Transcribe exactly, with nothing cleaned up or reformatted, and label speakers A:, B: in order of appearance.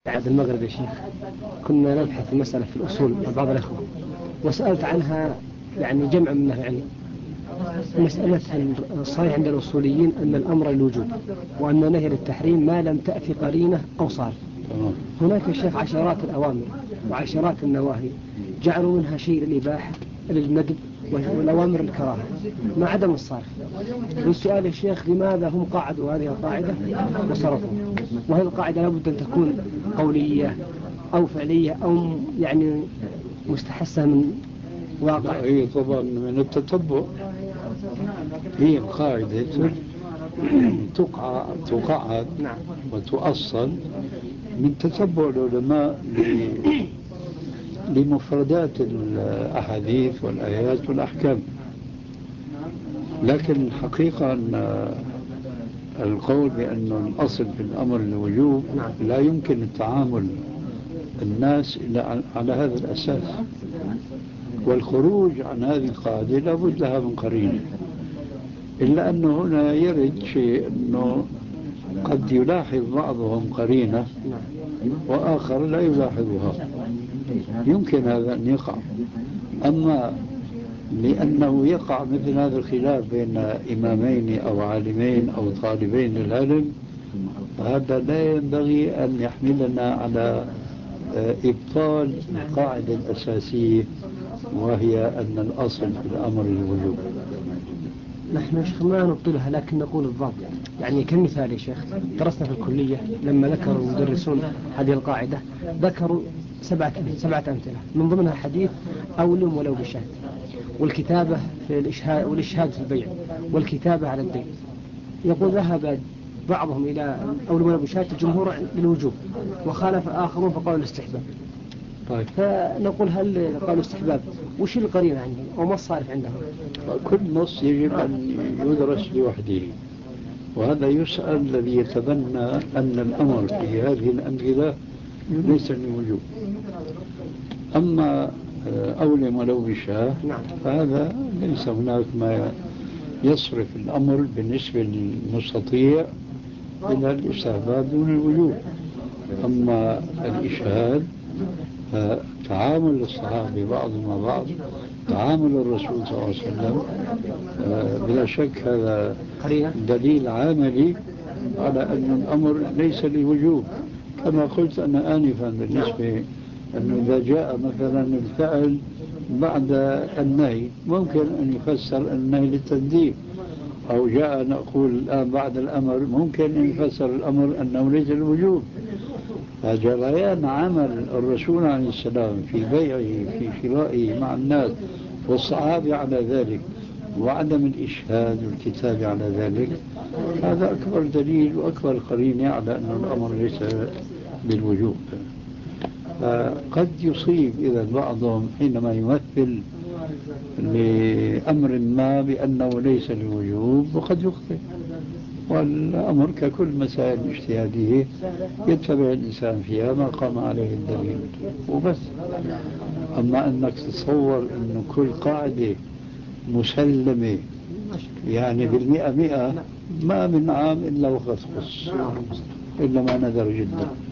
A: بعد المغرب يا شيخ كنا نبحث مسألة في الأصول مع بعض الأخوة وسألت عنها يعني جمع منها يعني مسألة الصحيح عند الأصوليين أن الأمر للوجوب وأن نهي للتحريم ما لم تأتي قرينة أو صار. هناك يا شيخ عشرات الأوامر وعشرات النواهي جعلوا منها شيء للإباحة للندب والأوامر الكراهة مع عدم الصرف. والسؤال يا شيخ لماذا هم قاعدوا هذه القاعدة وصرفوا؟ وهذه القاعدة لابد أن تكون قولية أو فعلية أو يعني مستحسة من واقع.
B: هي طبعا من التتبع، هي القاعدة تقع تقعد
A: نعم.
B: وتؤصل من تتبع العلماء لمفردات الأحاديث والآيات والأحكام. لكن الحقيقة أن القول بأن الأصل في الأمر الوجوب لا يمكن التعامل الناس إلا على هذا الأساس، والخروج عن هذه القاعدة لابد لها من قرينة. إلا أنه هنا يرد شيء أنه قد يلاحظ بعضهم قرينة وآخر لا يلاحظها، يمكن هذا أن يقع. أما لأنه يقع مثل هذا الخلاف بين إمامين أو عالمين أو طالبين للعلم، هذا لا ينبغي أن يحملنا على إبطال القاعدة الأساسية وهي أن الأصل في الأمر الوجوب.
A: نحن شيخ ما نبطلها لكن نقول الضابط. يعني كمثال يا شيخ درسنا في الكلية لما ذكروا المدرسون هذه القاعدة ذكروا سبعة سبعة أمثلة من ضمنها حديث أولم ولو بشهد، والكتابة في الإشهاد والإشهاد في البيع، والكتابة على الدين. يقول ذهب بعضهم إلى أولم ولو بشهد الجمهور للوجوب وخالف آخرون فقالوا الاستحباب.
B: طيب.
A: فنقول هل قالوا استحباب وش القرينة عندهم وما الصارف عندهم؟
B: كل نص يجب أن يدرس لوحده، وهذا يسأل الذي يتبنى أن الأمر في هذه الأمثلة ليس للوجوب. أما أولم ولو بشاه فهذا ليس هناك ما يصرف الأمر بالنسبة للمستطيع إلى الاستحباب دون الوجوب. أما الإشهاد تعامل الصحابة بعضهم مع بعض، تعامل الرسول صلى الله عليه وسلم، بلا شك هذا دليل عملي على أن الأمر ليس للوجوب. كما قلت أنا آنفا بالنسبة أنه إذا جاء مثلا الفعل بعد النهي ممكن أن يفسر النهي للتنديد، أو جاء نقول الآن بعد الأمر ممكن أن يفسر الأمر أنه ليس للوجوب. فجريان عمل الرسول عليه السلام في بيعه في شرائه مع الناس والصحابة على ذلك وعدم الإشهاد والكتاب على ذلك، هذا أكبر دليل وأكبر قرينة على أن الأمر ليس للوجوب. قد يصيب إذا بعضهم حينما يمثل لأمر ما بأنه ليس للوجوب وقد يخطئ، والأمر ككل مسائل اجتهادية يتبع الإنسان فيها ما قام عليه الدليل وبس. أما أنك تتصور أن كل قاعدة مسلمة يعني بالمئة مئة، ما من عام إلا وقد خص إلا ما نذر جدا.